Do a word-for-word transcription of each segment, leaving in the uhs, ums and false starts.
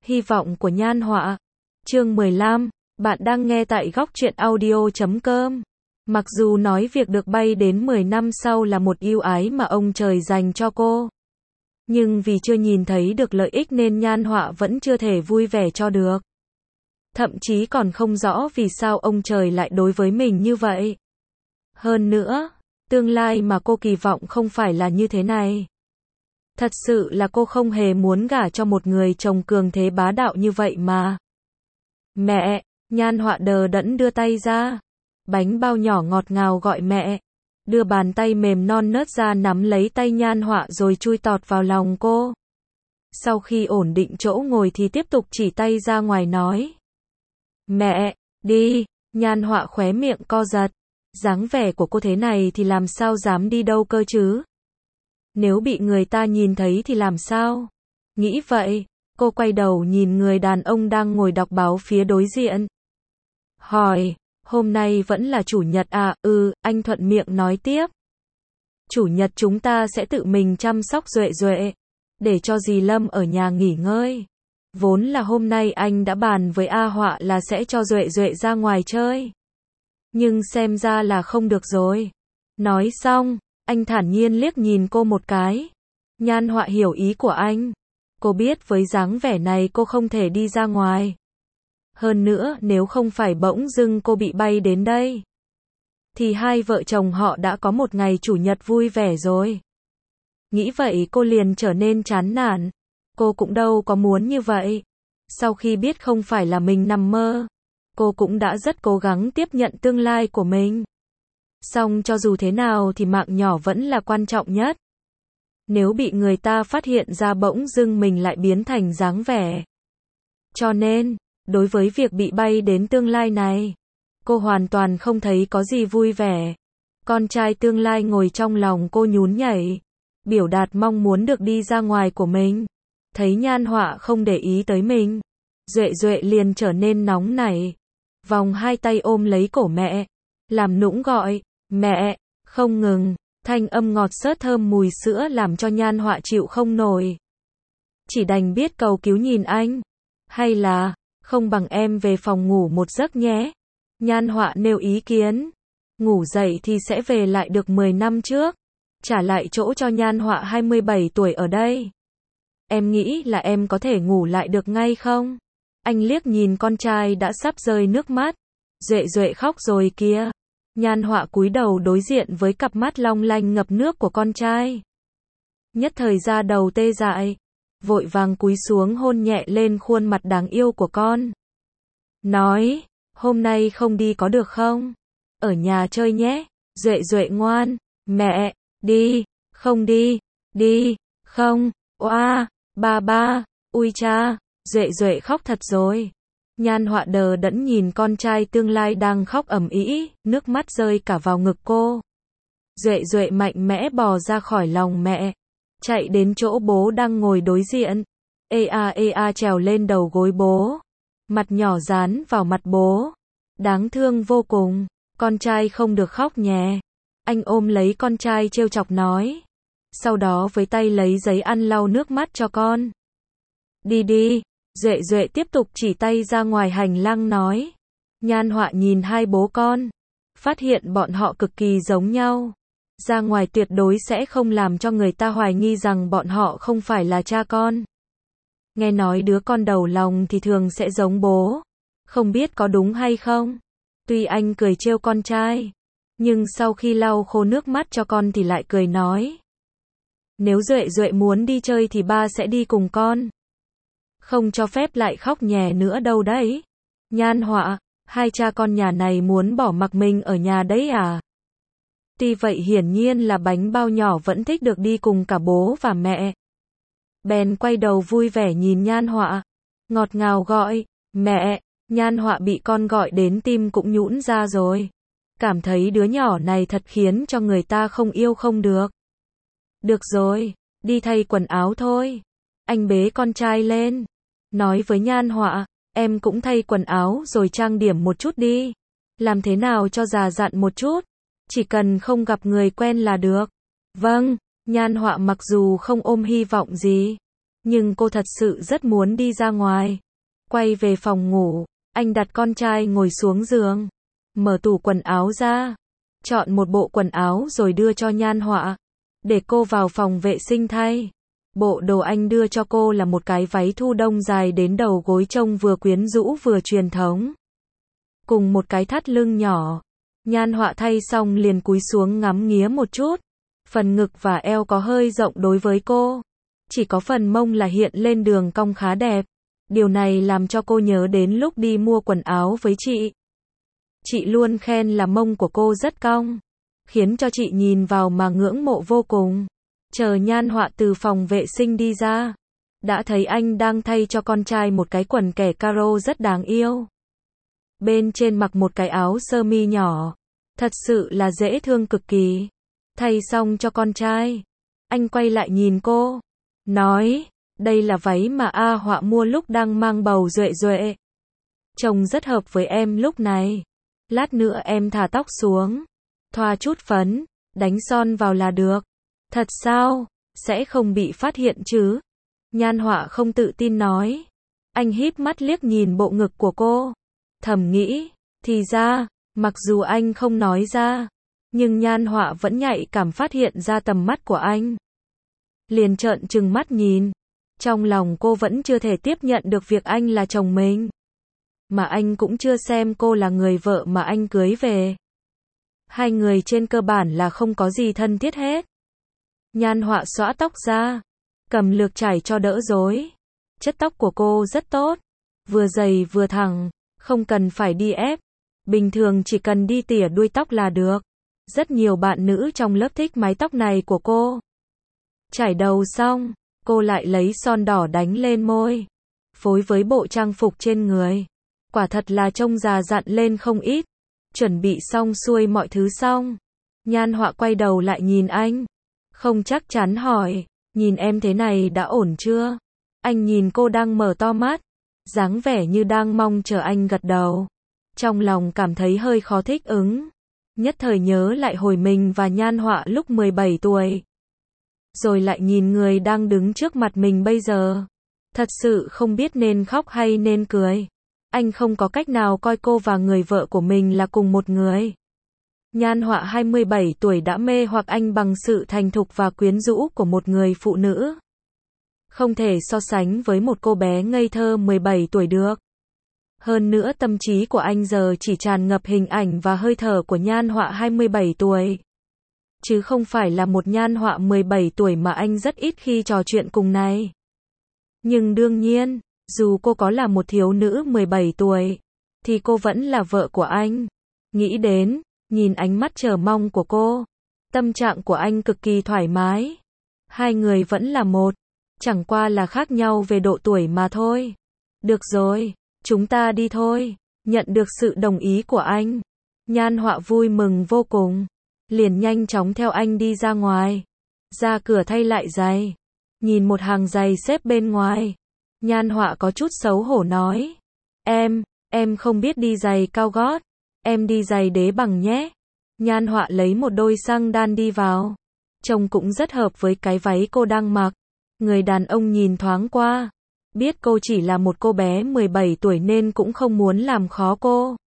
Hy vọng của Nhan Họa. Chương mười lăm, bạn đang nghe tại góc truyện audio chấm com. Mặc dù nói việc được bay đến mười năm sau là một ưu ái mà ông trời dành cho cô, nhưng vì chưa nhìn thấy được lợi ích nên Nhan Họa vẫn chưa thể vui vẻ cho được. Thậm chí còn không rõ vì sao ông trời lại đối với mình như vậy. Hơn nữa, tương lai mà cô kỳ vọng không phải là như thế này. Thật sự là cô không hề muốn gả cho một người chồng cường thế bá đạo như vậy mà. Mẹ, Nhan Họa đờ đẫn đưa tay ra. Bánh bao nhỏ ngọt ngào gọi mẹ. Đưa bàn tay mềm non nớt ra nắm lấy tay Nhan Họa rồi chui tọt vào lòng cô. Sau khi ổn định chỗ ngồi thì tiếp tục chỉ tay ra ngoài nói. Mẹ, đi, Nhan Họa khóe miệng co giật. Dáng vẻ của cô thế này thì làm sao dám đi đâu cơ chứ? Nếu bị người ta nhìn thấy thì làm sao? Nghĩ vậy, cô quay đầu nhìn người đàn ông đang ngồi đọc báo phía đối diện. Hỏi, hôm nay vẫn là chủ nhật à? Ừ, anh thuận miệng nói tiếp. Chủ nhật chúng ta sẽ tự mình chăm sóc Duệ Duệ, để cho dì Lâm ở nhà nghỉ ngơi. Vốn là hôm nay anh đã bàn với A Họa là sẽ cho Duệ Duệ ra ngoài chơi. Nhưng xem ra là không được rồi. Nói xong, anh thản nhiên liếc nhìn cô một cái. Nhan Họa hiểu ý của anh. Cô biết với dáng vẻ này cô không thể đi ra ngoài. Hơn nữa nếu không phải bỗng dưng cô bị bay đến đây, thì hai vợ chồng họ đã có một ngày chủ nhật vui vẻ rồi. Nghĩ vậy cô liền trở nên chán nản. Cô cũng đâu có muốn như vậy. Sau khi biết không phải là mình nằm mơ, cô cũng đã rất cố gắng tiếp nhận tương lai của mình. Song cho dù thế nào thì mạng nhỏ vẫn là quan trọng nhất. Nếu bị người ta phát hiện ra bỗng dưng mình lại biến thành dáng vẻ. Cho nên, đối với việc bị bay đến tương lai này, cô hoàn toàn không thấy có gì vui vẻ. Con trai tương lai ngồi trong lòng cô nhún nhảy, biểu đạt mong muốn được đi ra ngoài của mình. Thấy Nhan Họa không để ý tới mình, Duệ Duệ liền trở nên nóng nảy, vòng hai tay ôm lấy cổ mẹ, làm nũng gọi, mẹ, không ngừng, thanh âm ngọt xớt thơm mùi sữa làm cho Nhan Họa chịu không nổi. Chỉ đành biết cầu cứu nhìn anh, hay là, không bằng em về phòng ngủ một giấc nhé. Nhan Họa nêu ý kiến, ngủ dậy thì sẽ về lại được mười năm trước, trả lại chỗ cho Nhan Họa hai mươi bảy tuổi ở đây. Em nghĩ là em có thể ngủ lại được ngay không? Anh liếc nhìn con trai đã sắp rơi nước mắt. Duệ Duệ khóc rồi kìa. Nhan Họa cúi đầu đối diện với cặp mắt long lanh ngập nước của con trai. Nhất thời da đầu tê dại, vội vàng cúi xuống hôn nhẹ lên khuôn mặt đáng yêu của con. Nói, hôm nay không đi có được không? Ở nhà chơi nhé. Duệ Duệ ngoan. Mẹ, đi, không đi, đi, không, oa, ba ba, ui cha. Duệ Duệ khóc thật rồi. Nhan Họa đờ đẫn nhìn con trai tương lai đang khóc ầm ĩ, nước mắt rơi cả vào ngực cô. Duệ Duệ mạnh mẽ bò ra khỏi lòng mẹ, chạy đến chỗ bố đang ngồi đối diện. Ê a ê a trèo lên đầu gối bố, mặt nhỏ dán vào mặt bố. Đáng thương vô cùng, con trai không được khóc nhé. Anh ôm lấy con trai trêu chọc nói. Sau đó với tay lấy giấy ăn lau nước mắt cho con. Đi đi. Duệ Duệ tiếp tục chỉ tay ra ngoài hành lang nói. Nhan Họa nhìn hai bố con, phát hiện bọn họ cực kỳ giống nhau. Ra ngoài tuyệt đối sẽ không làm cho người ta hoài nghi rằng bọn họ không phải là cha con. Nghe nói đứa con đầu lòng thì thường sẽ giống bố. Không biết có đúng hay không? Tuy anh cười trêu con trai, nhưng sau khi lau khô nước mắt cho con thì lại cười nói. Nếu Duệ Duệ muốn đi chơi thì ba sẽ đi cùng con. Không cho phép lại khóc nhè nữa đâu đấy. Nhan Họa, hai cha con nhà này muốn bỏ mặc mình ở nhà đấy à? Tuy vậy hiển nhiên là bánh bao nhỏ vẫn thích được đi cùng cả bố và mẹ. Bèn quay đầu vui vẻ nhìn Nhan Họa, ngọt ngào gọi, mẹ. Nhan Họa bị con gọi đến tim cũng nhũn ra rồi. Cảm thấy đứa nhỏ này thật khiến cho người ta không yêu không được. Được rồi, đi thay quần áo thôi. Anh bế con trai lên, nói với Nhan Họa, em cũng thay quần áo rồi trang điểm một chút đi. Làm thế nào cho già dặn một chút, chỉ cần không gặp người quen là được. Vâng, Nhan Họa mặc dù không ôm hy vọng gì, Nhưng cô thật sự rất muốn đi ra ngoài. Quay về phòng ngủ, anh đặt con trai ngồi xuống giường, mở tủ quần áo ra, chọn một bộ quần áo rồi đưa cho Nhan Họa, để cô vào phòng vệ sinh thay. Bộ đồ anh đưa cho cô là một cái váy thu đông dài đến đầu gối trông vừa quyến rũ vừa truyền thống, cùng một cái thắt lưng nhỏ. Nhan Họa thay xong liền cúi xuống ngắm nghía một chút. Phần ngực và eo có hơi rộng đối với cô, chỉ có phần mông là hiện lên đường cong khá đẹp. Điều này làm cho cô nhớ đến lúc đi mua quần áo với chị. Chị luôn khen là mông của cô rất cong, khiến cho chị nhìn vào mà ngưỡng mộ vô cùng. Chờ Nhan Họa từ phòng vệ sinh đi ra, đã thấy anh đang thay cho con trai một cái quần kẻ caro rất đáng yêu. Bên trên mặc một cái áo sơ mi nhỏ, thật sự là dễ thương cực kỳ. Thay xong cho con trai, anh quay lại nhìn cô, nói, đây là váy mà A Họa mua lúc đang mang bầu Duệ Duệ. Trông rất hợp với em lúc này. Lát nữa em thả tóc xuống, thoa chút phấn, đánh son vào là được. Thật sao? Sẽ không bị phát hiện chứ? Nhan Họa không tự tin nói. Anh híp mắt liếc nhìn bộ ngực của cô, thầm nghĩ, thì ra, mặc dù anh không nói ra, nhưng Nhan Họa vẫn nhạy cảm phát hiện ra tầm mắt của anh. Liền trợn trừng mắt nhìn. Trong lòng cô vẫn chưa thể tiếp nhận được việc anh là chồng mình, mà anh cũng chưa xem cô là người vợ mà anh cưới về. Hai người trên cơ bản là không có gì thân thiết hết. Nhan Họa xõa tóc ra, cầm lược chải cho đỡ rối. Chất tóc của cô rất tốt, vừa dày vừa thẳng, không cần phải đi ép. Bình thường chỉ cần đi tỉa đuôi tóc là được. Rất nhiều bạn nữ trong lớp thích mái tóc này của cô. Chải đầu xong, cô lại lấy son đỏ đánh lên môi, phối với bộ trang phục trên người. Quả thật là trông già dặn lên không ít. Chuẩn bị xong xuôi mọi thứ xong, Nhan Họa quay đầu lại nhìn anh, không chắc chắn hỏi, nhìn em thế này đã ổn chưa? Anh nhìn cô đang mở to mắt, dáng vẻ như đang mong chờ anh gật đầu. Trong lòng cảm thấy hơi khó thích ứng, nhất thời nhớ lại hồi mình và Nhan Họa lúc mười bảy tuổi. Rồi lại nhìn người đang đứng trước mặt mình bây giờ. Thật sự không biết nên khóc hay nên cười. Anh không có cách nào coi cô và người vợ của mình là cùng một người. Nhan Họa hai mươi bảy tuổi đã mê hoặc anh bằng sự thành thục và quyến rũ của một người phụ nữ. Không thể so sánh với một cô bé ngây thơ mười bảy tuổi được. Hơn nữa tâm trí của anh giờ chỉ tràn ngập hình ảnh và hơi thở của Nhan Họa hai mươi bảy tuổi. Chứ không phải là một Nhan Họa mười bảy tuổi mà anh rất ít khi trò chuyện cùng này. Nhưng đương nhiên, dù cô có là một thiếu nữ mười bảy tuổi, thì cô vẫn là vợ của anh. Nghĩ đến, nhìn ánh mắt chờ mong của cô, tâm trạng của anh cực kỳ thoải mái. Hai người vẫn là một, chẳng qua là khác nhau về độ tuổi mà thôi. Được rồi, chúng ta đi thôi. Nhận được sự đồng ý của anh, Nhan Họa vui mừng vô cùng, liền nhanh chóng theo anh đi ra ngoài. Ra cửa thay lại giày, nhìn một hàng giày xếp bên ngoài, Nhan Họa có chút xấu hổ nói, Em, em không biết đi giày cao gót, em đi giày đế bằng nhé. Nhan Họa lấy một đôi xăng đan đi vào, trông cũng rất hợp với cái váy cô đang mặc. Người đàn ông nhìn thoáng qua, biết cô chỉ là một cô bé mười bảy tuổi nên cũng không muốn làm khó cô.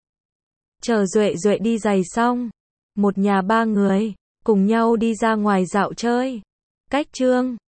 Chờ Duệ Duệ đi giày xong, một nhà ba người cùng nhau đi ra ngoài dạo chơi. Cách chương